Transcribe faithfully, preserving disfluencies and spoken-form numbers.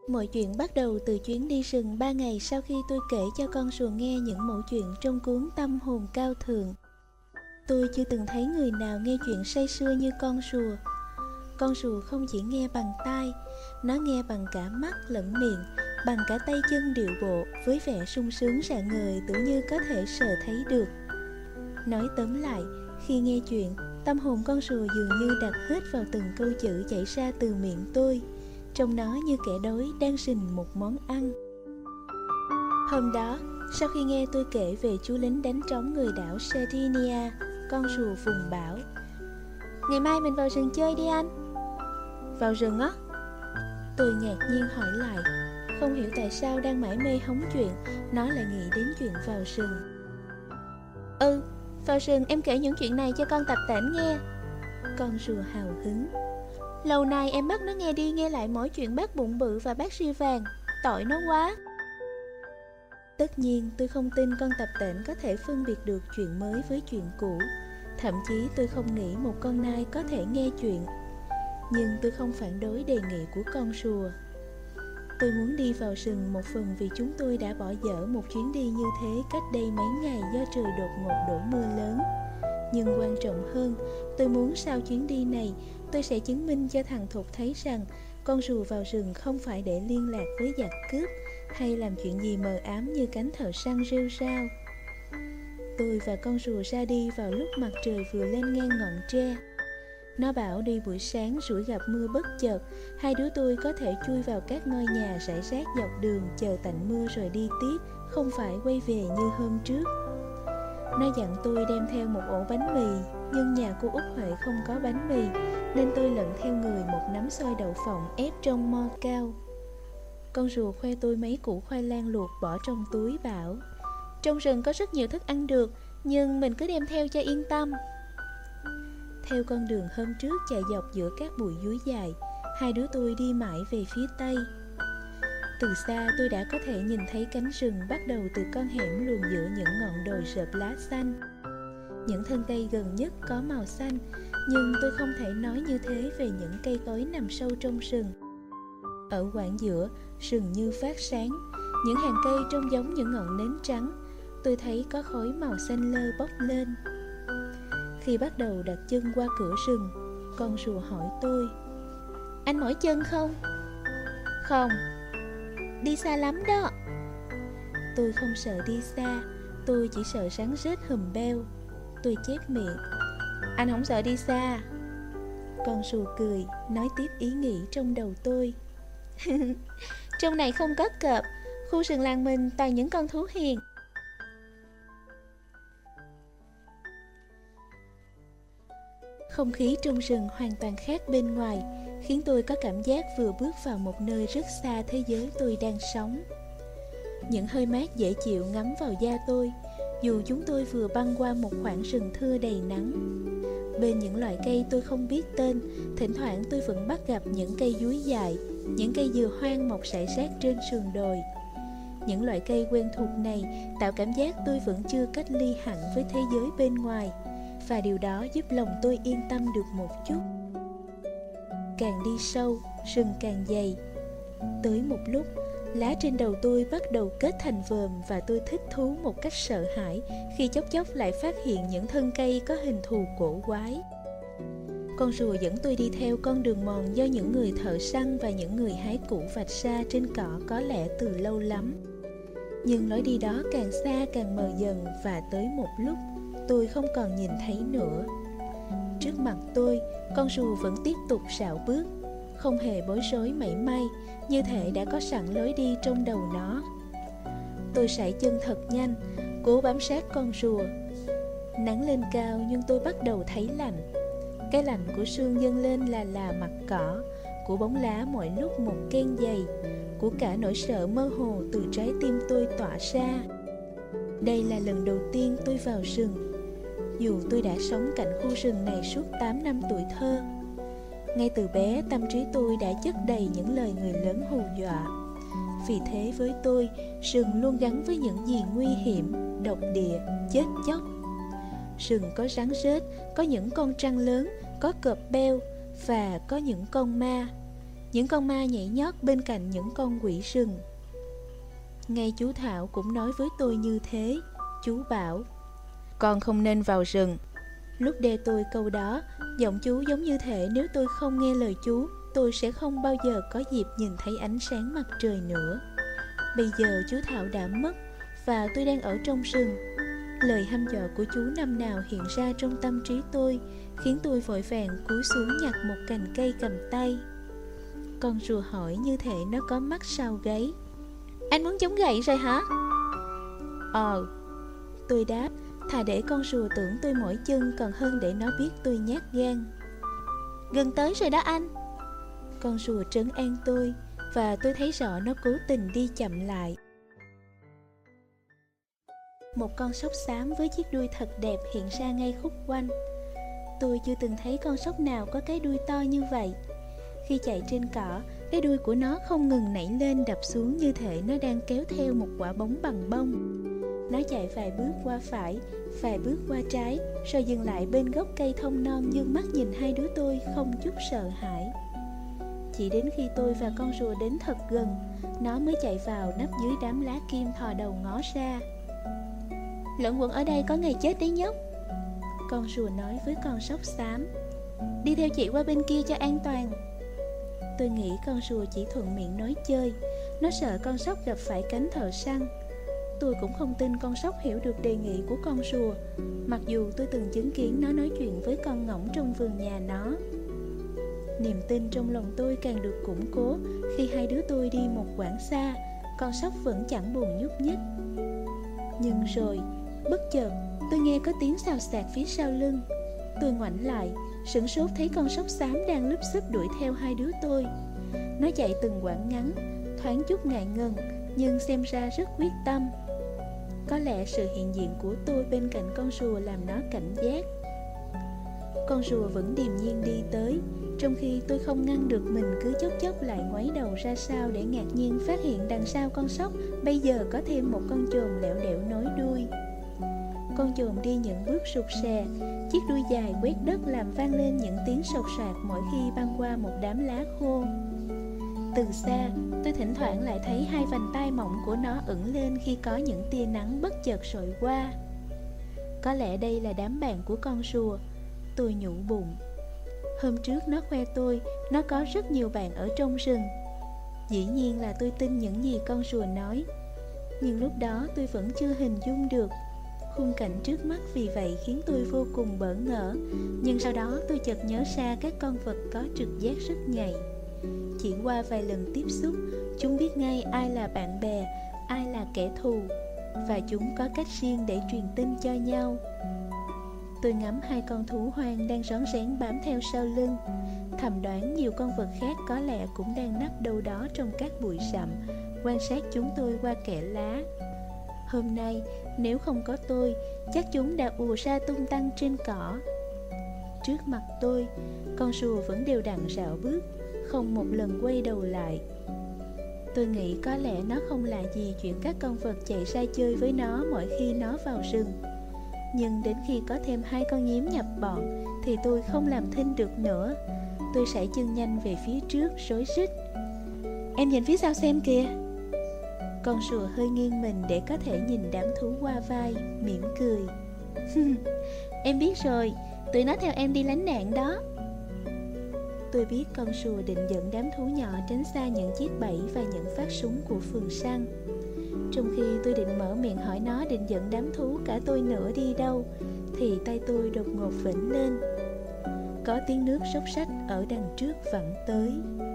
Mọi chuyện bắt đầu từ chuyến đi rừng ba ngày sau khi tôi kể cho con rùa nghe những mẩu chuyện trong cuốn Tâm hồn cao thượng. Tôi chưa từng thấy người nào nghe chuyện say sưa như con rùa. Con rùa không chỉ nghe bằng tai, nó nghe bằng cả mắt lẫn miệng, bằng cả tay chân điệu bộ, với vẻ sung sướng rạng ngời tưởng như có thể sờ thấy được. Nói tóm lại, khi nghe chuyện, tâm hồn con rùa dường như đặt hết vào từng câu chữ chảy ra từ miệng tôi, trông nó như kẻ đói đang rình một món ăn. Hôm đó, sau khi nghe tôi kể về chú lính đánh trống người đảo Sardinia, con rùa vùng bảo: "Ngày mai mình vào rừng chơi đi anh." "Vào rừng á?" Tôi ngạc nhiên hỏi lại, không hiểu tại sao đang mải mê hóng chuyện, nó lại nghĩ đến chuyện vào rừng. "Ừ, vào rừng em kể những chuyện này cho con Tập Tễnh nghe." Con rùa hào hứng: "Lâu nay em bắt nó nghe đi nghe lại mỗi chuyện bác bụng bự và bác ria vàng, tội nó quá." Tất nhiên tôi không tin con Tập Tễnh có thể phân biệt được chuyện mới với chuyện cũ. Thậm chí tôi không nghĩ một con nai có thể nghe chuyện. Nhưng tôi không phản đối đề nghị của con rùa. Tôi muốn đi vào rừng một phần vì chúng tôi đã bỏ dở một chuyến đi như thế cách đây mấy ngày do trời đột ngột đổ mưa lớn. Nhưng quan trọng hơn, tôi muốn sau chuyến đi này, tôi sẽ chứng minh cho thằng Thục thấy rằng con rùa vào rừng không phải để liên lạc với giặc cướp hay làm chuyện gì mờ ám như cánh thợ săn rêu rao. Tôi và con rùa ra đi vào lúc mặt trời vừa lên ngang ngọn tre. Nó bảo đi buổi sáng rủi gặp mưa bất chợt, hai đứa tôi có thể chui vào các ngôi nhà rải rác dọc đường chờ tạnh mưa rồi đi tiếp, không phải quay về như hôm trước. Nó dặn tôi đem theo một ổ bánh mì, nhưng nhà cô Út Huệ không có bánh mì, nên tôi lận theo người một nắm xôi đậu phộng ép trong mo cao. Con rùa khoe tôi mấy củ khoai lang luộc bỏ trong túi bảo: "Trong rừng có rất nhiều thức ăn được, nhưng mình cứ đem theo cho yên tâm." Theo con đường hôm trước chạy dọc giữa các bụi dúi dài, hai đứa tôi đi mãi về phía tây. Từ xa tôi đã có thể nhìn thấy cánh rừng bắt đầu từ con hẻm luồn giữa những ngọn đồi rợp lá xanh. Những thân cây gần nhất có màu xanh, nhưng tôi không thể nói như thế về những cây cối nằm sâu trong rừng. Ở quãng giữa, rừng như phát sáng, những hàng cây trông giống những ngọn nến trắng. Tôi thấy có khói màu xanh lơ bốc lên. Khi bắt đầu đặt chân qua cửa rừng, con rùa hỏi tôi: "Anh mỏi chân không?" "Không." "Đi xa lắm đó." Tôi không sợ đi xa, tôi chỉ sợ rắn rết hùm beo. Tôi chép miệng: "Anh không sợ đi xa." Con rùa cười, nói tiếp ý nghĩ trong đầu tôi: "Trong này không có cọp, khu rừng làng mình toàn những con thú hiền." Không khí trong rừng hoàn toàn khác bên ngoài, khiến tôi có cảm giác vừa bước vào một nơi rất xa thế giới tôi đang sống. Những hơi mát dễ chịu ngắm vào da tôi, dù chúng tôi vừa băng qua một khoảng rừng thưa đầy nắng. Bên những loại cây tôi không biết tên, thỉnh thoảng tôi vẫn bắt gặp những cây dúi dài, những cây dừa hoang mọc rải rác trên sườn đồi. Những loại cây quen thuộc này tạo cảm giác tôi vẫn chưa cách ly hẳn với thế giới bên ngoài, và điều đó giúp lòng tôi yên tâm được một chút. Càng đi sâu, rừng càng dày. Tới một lúc, lá trên đầu tôi bắt đầu kết thành vòm và tôi thích thú một cách sợ hãi khi chốc chốc lại phát hiện những thân cây có hình thù cổ quái. Con rùa dẫn tôi đi theo con đường mòn do những người thợ săn và những người hái củ vạch ra trên cỏ có lẽ từ lâu lắm. Nhưng lối đi đó càng xa càng mờ dần, và tới một lúc tôi không còn nhìn thấy nữa. Trước mặt tôi, con rùa vẫn tiếp tục rảo bước, không hề bối rối mảy may, như thể đã có sẵn lối đi trong đầu nó. Tôi sải chân thật nhanh, cố bám sát con rùa. Nắng lên cao nhưng tôi bắt đầu thấy lạnh. Cái lạnh của sương dâng lên là là mặt cỏ, của bóng lá mỗi lúc một ken dày, của cả nỗi sợ mơ hồ từ trái tim tôi tỏa ra. Đây là lần đầu tiên tôi vào rừng, dù tôi đã sống cạnh khu rừng này suốt tám năm tuổi thơ. Ngay từ bé, tâm trí tôi đã chất đầy những lời người lớn hù dọa. Vì thế với tôi, rừng luôn gắn với những gì nguy hiểm, độc địa, chết chóc. Rừng có rắn rết, có những con trăng lớn, có cọp beo và có những con ma. những con ma nhảy nhót bên cạnh những con quỷ rừng. Ngay chú Thảo cũng nói với tôi như thế. Chú bảo: con không nên vào rừng. Lúc đe tôi câu đó, giọng chú giống như thể nếu tôi không nghe lời chú, tôi sẽ không bao giờ có dịp nhìn thấy ánh sáng mặt trời nữa. Bây giờ chú Thảo đã mất, và tôi đang ở trong rừng. Lời hăm dọa của chú năm nào hiện ra trong tâm trí tôi, khiến tôi vội vàng cúi xuống nhặt một cành cây cầm tay. Con rùa hỏi như thể nó có mắt sau gáy: anh muốn chống gậy rồi hả? Ờ, tôi đáp, thà để con rùa tưởng tôi mỏi chân còn hơn để nó biết tôi nhát gan. Gần tới rồi đó anh. Con rùa trấn an tôi, và tôi thấy rõ nó cố tình đi chậm lại. Một con sóc xám với chiếc đuôi thật đẹp hiện ra ngay khúc quanh. Tôi chưa từng thấy con sóc nào có cái đuôi to như vậy. Khi chạy trên cỏ, cái đuôi của nó không ngừng nảy lên đập xuống như thể nó đang kéo theo một quả bóng bằng bông. Nó chạy vài bước qua phải, vài bước qua trái, rồi dừng lại bên gốc cây thông non dương mắt nhìn hai đứa tôi không chút sợ hãi. Chỉ đến khi tôi và con rùa đến thật gần, nó mới chạy vào nấp dưới đám lá kim thò đầu ngó ra. Lẫn quẩn ở đây có ngày chết đấy nhóc. Con rùa nói với con sóc xám: đi theo chị qua bên kia cho an toàn. Tôi nghĩ con rùa chỉ thuận miệng nói chơi. Nó sợ con sóc gặp phải cánh thợ săn. Tôi cũng không tin con sóc hiểu được đề nghị của con rùa, mặc dù tôi từng chứng kiến nó nói chuyện với con ngỗng trong vườn nhà nó. Niềm tin trong lòng tôi càng được củng cố khi hai đứa tôi đi một quãng xa. Con sóc vẫn chẳng buồn nhúc nhích. Nhưng rồi, bất chợt, tôi nghe có tiếng xào xạc phía sau lưng. Tôi ngoảnh lại, sửng sốt thấy con sóc xám đang lúp xúp đuổi theo hai đứa tôi. Nó chạy từng quãng ngắn, thoáng chút ngại ngần, nhưng xem ra rất quyết tâm. Có lẽ sự hiện diện của tôi bên cạnh con rùa làm nó cảnh giác. Con rùa vẫn điềm nhiên đi tới, trong khi tôi không ngăn được mình cứ chốc chốc lại ngoáy đầu ra sau để ngạc nhiên phát hiện đằng sau con sóc bây giờ có thêm một con chồn lẻo đẻo nối đuôi. Con chồn đi những bước sụt sè, chiếc đuôi dài quét đất làm vang lên những tiếng sột soạt mỗi khi băng qua một đám lá khô. Từ xa, tôi thỉnh thoảng lại thấy hai vành tai mỏng của nó ửng lên khi có những tia nắng bất chợt rọi qua. Có lẽ đây là đám bạn của con rùa, tôi nhủ bụng. Hôm trước nó khoe tôi, nó có rất nhiều bạn ở trong rừng. Dĩ nhiên là tôi tin những gì con rùa nói. Nhưng lúc đó tôi vẫn chưa hình dung được. Khung cảnh trước mắt vì vậy khiến tôi vô cùng bỡ ngỡ. Nhưng sau đó tôi chợt nhớ ra các con vật có trực giác rất nhạy. Chỉ qua vài lần tiếp xúc, chúng biết ngay ai là bạn bè, ai là kẻ thù, và chúng có cách riêng để truyền tin cho nhau. Tôi ngắm hai con thú hoang đang rón rén bám theo sau lưng, thầm đoán nhiều con vật khác có lẽ cũng đang nấp đâu đó trong các bụi rậm, quan sát chúng tôi qua kẽ lá. Hôm nay, nếu không có tôi, chắc chúng đã ùa ra tung tăng trên cỏ. Trước mặt tôi, con rùa vẫn đều đặn rảo bước, không một lần quay đầu lại. Tôi nghĩ có lẽ nó không lạ gì chuyện các con vật chạy ra chơi với nó mỗi khi nó vào rừng. Nhưng đến khi có thêm hai con nhím nhập bọn thì tôi không làm thinh được nữa. Tôi sải chân nhanh về phía trước rối rít: em nhìn phía sau xem kìa. Con rùa hơi nghiêng mình để có thể nhìn đám thú qua vai, mỉm cười. Em biết rồi, tụi nó theo em đi lánh nạn đó. Tôi biết con rùa định dẫn đám thú nhỏ tránh xa những chiếc bẫy và những phát súng của phường săn. Trong khi tôi định mở miệng hỏi nó định dẫn đám thú cả tôi nữa đi đâu, thì tay tôi đột ngột vểnh lên. Có tiếng nước xốc xách ở đằng trước vẳng tới.